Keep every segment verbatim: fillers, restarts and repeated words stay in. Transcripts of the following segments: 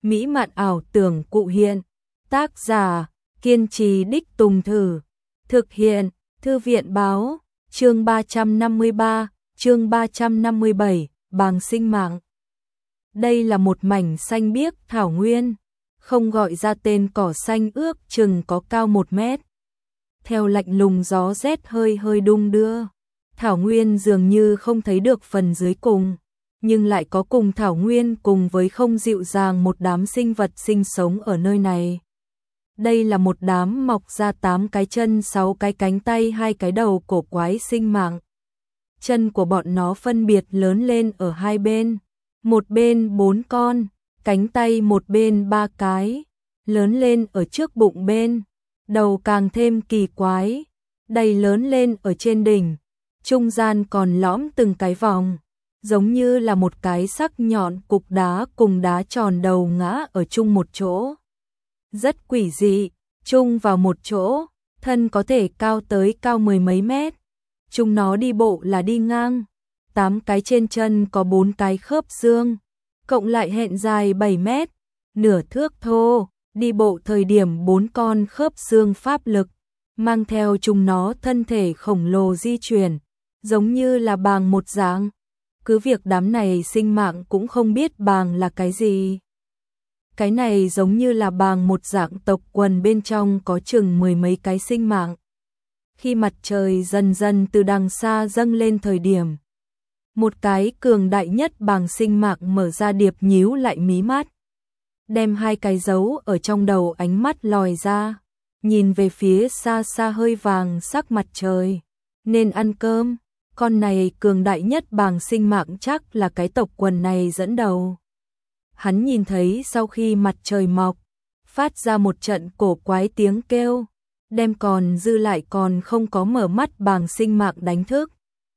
mỹ mạn ảo tưởng cụ hiện. Tác giả, kiên trì đích tùng thử. Thực hiện, Thư viện báo, chương ba trăm năm mươi ba, chương ba trăm năm mươi bảy, bàng sinh mạng. Đây là một mảnh xanh biếc thảo nguyên, không gọi ra tên cỏ xanh ước chừng có cao một mét. Theo lạnh lùng gió rét hơi hơi đung đưa, thảo nguyên dường như không thấy được phần dưới cùng, nhưng lại có cùng thảo nguyên cùng với không dịu dàng một đám sinh vật sinh sống ở nơi này. Đây là một đám mọc ra tám cái chân, sáu cái cánh tay, hai cái đầu cổ quái sinh mạng. Chân của bọn nó phân biệt lớn lên ở hai bên, một bên bốn con, cánh tay một bên ba cái, lớn lên ở trước bụng bên, đầu càng thêm kỳ quái, đầy lớn lên ở trên đỉnh, trung gian còn lõm từng cái vòng, giống như là một cái sắc nhọn cục đá cùng đá tròn đầu ngã ở chung một chỗ. Rất quỷ dị, chung vào một chỗ, thân có thể cao tới cao mười mấy mét. Chúng nó đi bộ là đi ngang, tám cái trên chân có bốn cái khớp xương, cộng lại hẹn dài bảy mét, nửa thước thô, đi bộ thời điểm bốn con khớp xương pháp lực, mang theo chúng nó thân thể khổng lồ di chuyển, giống như là bàng một dạng. Cứ việc đám này sinh mạng cũng không biết bàng là cái gì. Cái này giống như là bàng một dạng tộc quần bên trong có chừng mười mấy cái sinh mạng. Khi mặt trời dần dần từ đằng xa dâng lên thời điểm, một cái cường đại nhất bàng sinh mạng mở ra điệp nhíu lại mí mắt, đem hai cái dấu ở trong đầu ánh mắt lòi ra, nhìn về phía xa xa hơi vàng sắc mặt trời. Nên ăn cơm, con này cường đại nhất bàng sinh mạng chắc là cái tộc quần này dẫn đầu. Hắn nhìn thấy sau khi mặt trời mọc, phát ra một trận cổ quái tiếng kêu, đem còn dư lại còn không có mở mắt bàng sinh mạng đánh thức.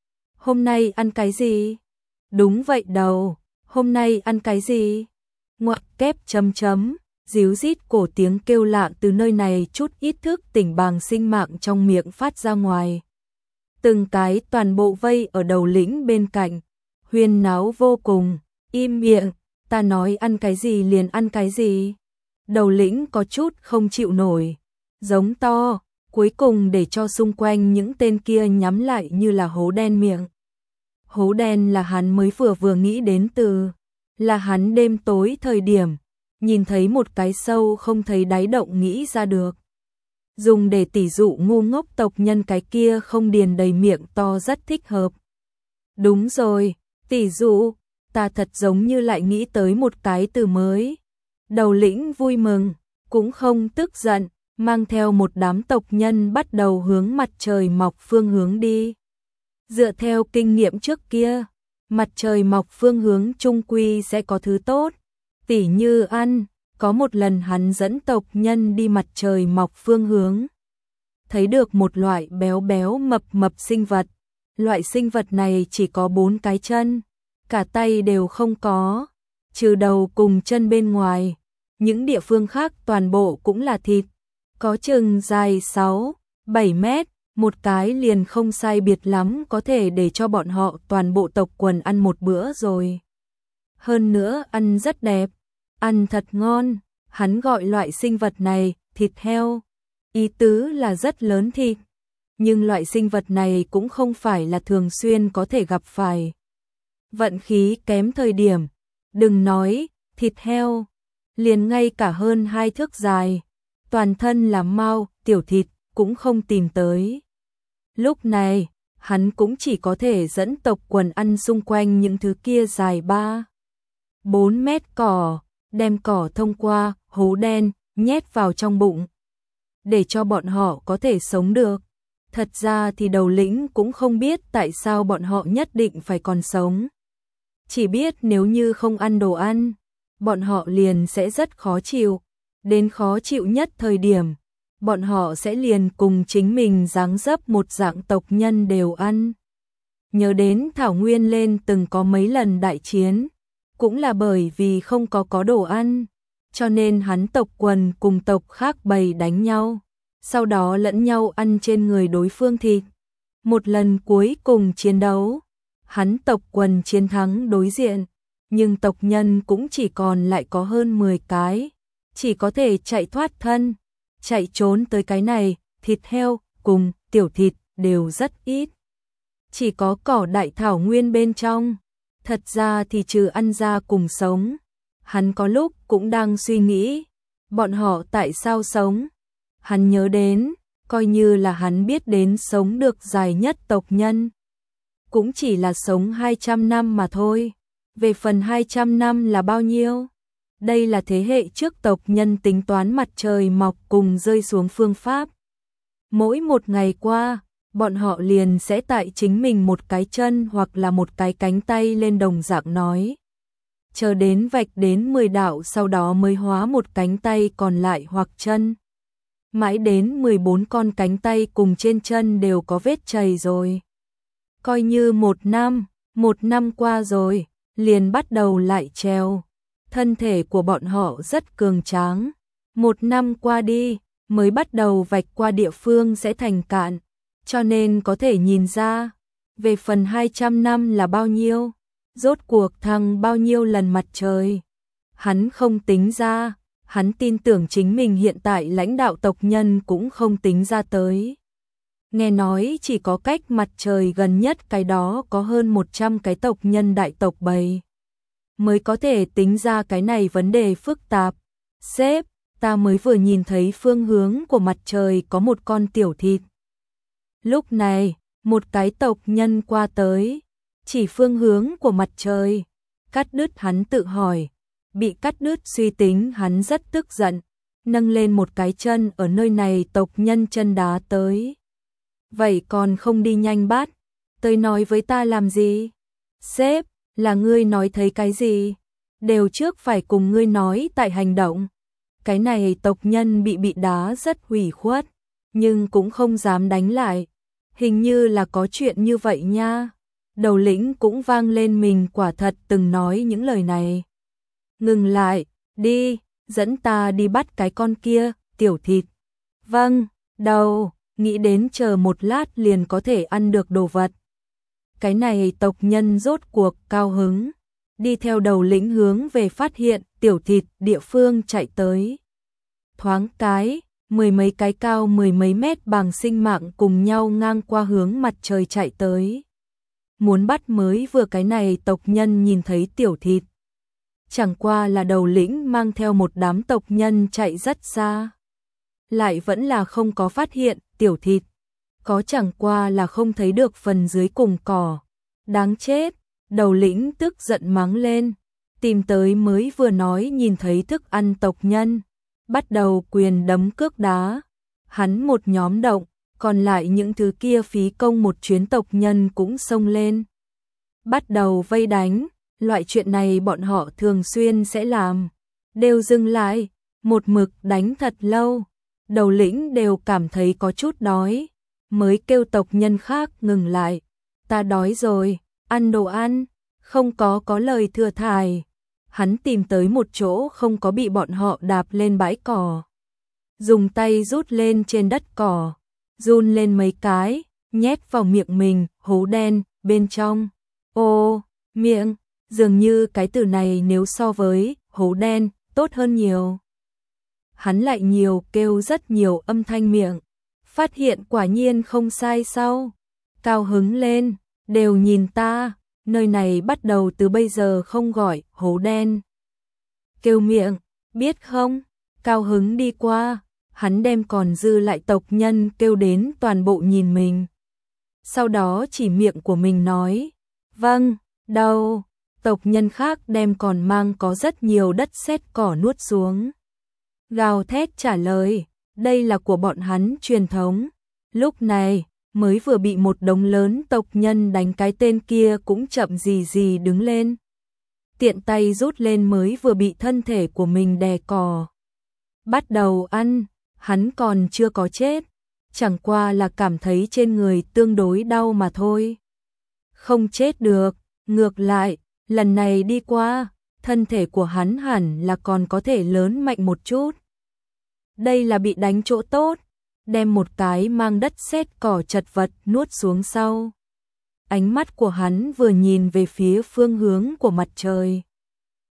Hôm nay ăn cái gì? Đúng vậy đầu, hôm nay ăn cái gì? Ngoặc kép chấm chấm, díu rít cổ tiếng kêu lạ từ nơi này chút ít thức tỉnh bàng sinh mạng trong miệng phát ra ngoài. Từng cái toàn bộ vây ở đầu lĩnh bên cạnh, huyên náo vô cùng, im miệng, ta nói ăn cái gì liền ăn cái gì. Đầu lĩnh có chút không chịu nổi, giống to, cuối cùng để cho xung quanh những tên kia nhắm lại như là hố đen miệng. Hố đen là hắn mới vừa vừa nghĩ đến từ, là hắn đêm tối thời điểm, nhìn thấy một cái sâu không thấy đáy động nghĩ ra được. Dùng để tỉ dụ ngu ngốc tộc nhân cái kia không điền đầy miệng to rất thích hợp. Đúng rồi, tỉ dụ, ta thật giống như lại nghĩ tới một cái từ mới. Đầu lĩnh vui mừng, cũng không tức giận, mang theo một đám tộc nhân bắt đầu hướng mặt trời mọc phương hướng đi. Dựa theo kinh nghiệm trước kia, mặt trời mọc phương hướng trung quy sẽ có thứ tốt, tỉ như ăn. Có một lần hắn dẫn tộc nhân đi mặt trời mọc phương hướng, thấy được một loại béo béo mập mập sinh vật. Loại sinh vật này chỉ có bốn cái chân, cả tay đều không có, trừ đầu cùng chân bên ngoài. Những địa phương khác toàn bộ cũng là thịt, có chừng dài sáu, bảy mét, một cái liền không sai biệt lắm có thể để cho bọn họ toàn bộ tộc quần ăn một bữa rồi. Hơn nữa ăn rất đẹp, ăn thật ngon, hắn gọi loại sinh vật này thịt heo, ý tứ là rất lớn thịt, nhưng loại sinh vật này cũng không phải là thường xuyên có thể gặp phải. Vận khí kém thời điểm, đừng nói thịt heo, liền ngay cả hơn hai thước dài, toàn thân là mao, tiểu thịt cũng không tìm tới. Lúc này, hắn cũng chỉ có thể dẫn tộc quần ăn xung quanh những thứ kia dài ba, bốn mét cỏ, đem cỏ thông qua hố đen nhét vào trong bụng, để cho bọn họ có thể sống được. Thật ra thì đầu lĩnh cũng không biết tại sao bọn họ nhất định phải còn sống. Chỉ biết nếu như không ăn đồ ăn, bọn họ liền sẽ rất khó chịu. Đến khó chịu nhất thời điểm, bọn họ sẽ liền cùng chính mình dáng dấp một dạng tộc nhân đều ăn. Nhớ đến Thảo Nguyên lên từng có mấy lần đại chiến, cũng là bởi vì không có có đồ ăn, cho nên hắn tộc quần cùng tộc khác bầy đánh nhau, sau đó lẫn nhau ăn trên người đối phương thịt. Một lần cuối cùng chiến đấu, hắn tộc quần chiến thắng đối diện, nhưng tộc nhân cũng chỉ còn lại có hơn mười cái, chỉ có thể chạy thoát thân, chạy trốn tới cái này, thịt heo cùng tiểu thịt đều rất ít. Chỉ có cỏ đại thảo nguyên bên trong, thật ra thì trừ ăn ra cùng sống. Hắn có lúc cũng đang suy nghĩ, bọn họ tại sao sống? Hắn nhớ đến, coi như là hắn biết đến sống được dài nhất tộc nhân, cũng chỉ là sống hai trăm năm mà thôi. Về phần hai trăm năm là bao nhiêu? Đây là thế hệ trước tộc nhân tính toán mặt trời mọc cùng rơi xuống phương pháp. Mỗi một ngày qua, bọn họ liền sẽ tại chính mình một cái chân hoặc là một cái cánh tay lên đồng dạng nói. Chờ đến vạch đến mười đạo sau đó mới hóa một cánh tay còn lại hoặc chân. Mãi đến mười bốn con cánh tay cùng trên chân đều có vết chày rồi. Coi như một năm, một năm qua rồi, liền bắt đầu lại treo. Thân thể của bọn họ rất cường tráng. Một năm qua đi, mới bắt đầu vạch qua địa phương sẽ thành cạn. Cho nên có thể nhìn ra, về phần hai trăm năm là bao nhiêu, rốt cuộc thăng bao nhiêu lần mặt trời. Hắn không tính ra, hắn tin tưởng chính mình hiện tại lãnh đạo tộc nhân cũng không tính ra tới. Nghe nói chỉ có cách mặt trời gần nhất cái đó có hơn một trăm cái tộc nhân đại tộc bầy. Mới có thể tính ra cái này vấn đề phức tạp. Sếp, ta mới vừa nhìn thấy phương hướng của mặt trời có một con tiểu thịt. Lúc này, một cái tộc nhân qua tới, chỉ phương hướng của mặt trời. Cắt đứt hắn tự hỏi, bị cắt đứt suy tính hắn rất tức giận, nâng lên một cái chân ở nơi này tộc nhân chân đá tới. Vậy còn không đi nhanh bắt, tới nói với ta làm gì? Sếp, là ngươi nói thấy cái gì? Đều trước phải cùng ngươi nói tại hành động. Cái này tộc nhân bị bị đá rất hủy khuất, nhưng cũng không dám đánh lại. Hình như là có chuyện như vậy nha. Đầu lĩnh cũng vang lên mình quả thật từng nói những lời này. Ngừng lại, đi, dẫn ta đi bắt cái con kia, tiểu thịt. Vâng, đầu, nghĩ đến chờ một lát liền có thể ăn được đồ vật. Cái này tộc nhân rốt cuộc cao hứng, đi theo đầu lĩnh hướng về phát hiện tiểu thịt địa phương chạy tới. Thoáng cái, mười mấy cái cao mười mấy mét bằng sinh mạng cùng nhau ngang qua hướng mặt trời chạy tới. Muốn bắt mới vừa cái này tộc nhân nhìn thấy tiểu thịt. Chẳng qua là đầu lĩnh mang theo một đám tộc nhân chạy rất xa. Lại vẫn là không có phát hiện tiểu thịt. Có chẳng qua là không thấy được phần dưới cùng cỏ. Đáng chết, đầu lĩnh tức giận mắng lên. Tìm tới mới vừa nói nhìn thấy thức ăn tộc nhân. Bắt đầu quyền đấm cước đá. Hắn một nhóm động, còn lại những thứ kia phí công một chuyến tộc nhân cũng xông lên. Bắt đầu vây đánh, loại chuyện này bọn họ thường xuyên sẽ làm. Đều dừng lại, một mực đánh thật lâu. Đầu lĩnh đều cảm thấy có chút đói, mới kêu tộc nhân khác ngừng lại. Ta đói rồi, ăn đồ ăn, không có có lời thừa thải. Hắn tìm tới một chỗ không có bị bọn họ đạp lên bãi cỏ. Dùng tay rút lên trên đất cỏ, run lên mấy cái, nhét vào miệng mình, hố đen, bên trong. Ô, miệng, dường như cái từ này nếu so với hố đen, tốt hơn nhiều. Hắn lại nhiều kêu rất nhiều âm thanh miệng, phát hiện quả nhiên không sai sau. Cao hứng lên, đều nhìn ta, nơi này bắt đầu từ bây giờ không gọi hố đen. Kêu miệng, biết không? Cao hứng đi qua, hắn đem còn dư lại tộc nhân kêu đến toàn bộ nhìn mình. Sau đó chỉ miệng của mình nói, vâng, đâu, tộc nhân khác đem còn mang có rất nhiều đất sét cỏ nuốt xuống. Gào thét trả lời, đây là của bọn hắn truyền thống. Lúc này, mới vừa bị một đống lớn tộc nhân đánh cái tên kia cũng chậm gì gì đứng lên. Tiện tay rút lên mới vừa bị thân thể của mình đè cò. Bắt đầu ăn, hắn còn chưa có chết. Chẳng qua là cảm thấy trên người tương đối đau mà thôi. Không chết được, ngược lại, lần này đi qua, thân thể của hắn hẳn là còn có thể lớn mạnh một chút. Đây là bị đánh chỗ tốt, đem một cái mang đất sét cỏ chật vật nuốt xuống sau. Ánh mắt của hắn vừa nhìn về phía phương hướng của mặt trời,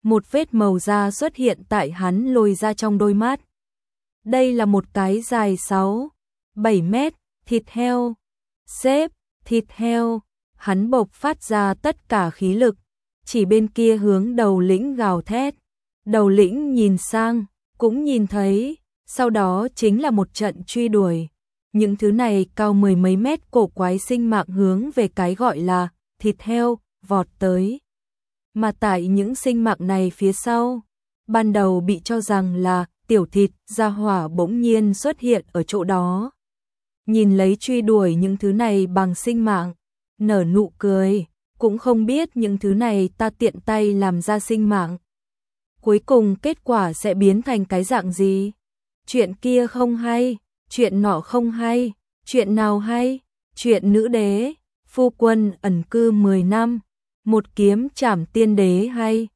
một vết màu da xuất hiện tại hắn lồi ra trong đôi mắt. Đây là một cái dài sáu, bảy mét, thịt heo. Xếp, thịt heo. Hắn bộc phát ra tất cả khí lực, chỉ bên kia hướng đầu lĩnh gào thét. Đầu lĩnh nhìn sang, cũng nhìn thấy, sau đó chính là một trận truy đuổi. Những thứ này cao mười mấy mét cổ quái sinh mạng hướng về cái gọi là thịt heo, vọt tới. Mà tại những sinh mạng này phía sau, ban đầu bị cho rằng là tiểu thịt gia hỏa bỗng nhiên xuất hiện ở chỗ đó. Nhìn lấy truy đuổi những thứ này bằng sinh mạng, nở nụ cười, cũng không biết những thứ này ta tiện tay làm ra sinh mạng. Cuối cùng kết quả sẽ biến thành cái dạng gì? Chuyện kia không hay, chuyện nọ không hay, chuyện nào hay? Chuyện nữ đế, phu quân ẩn cư mười năm, một kiếm trảm tiên đế hay?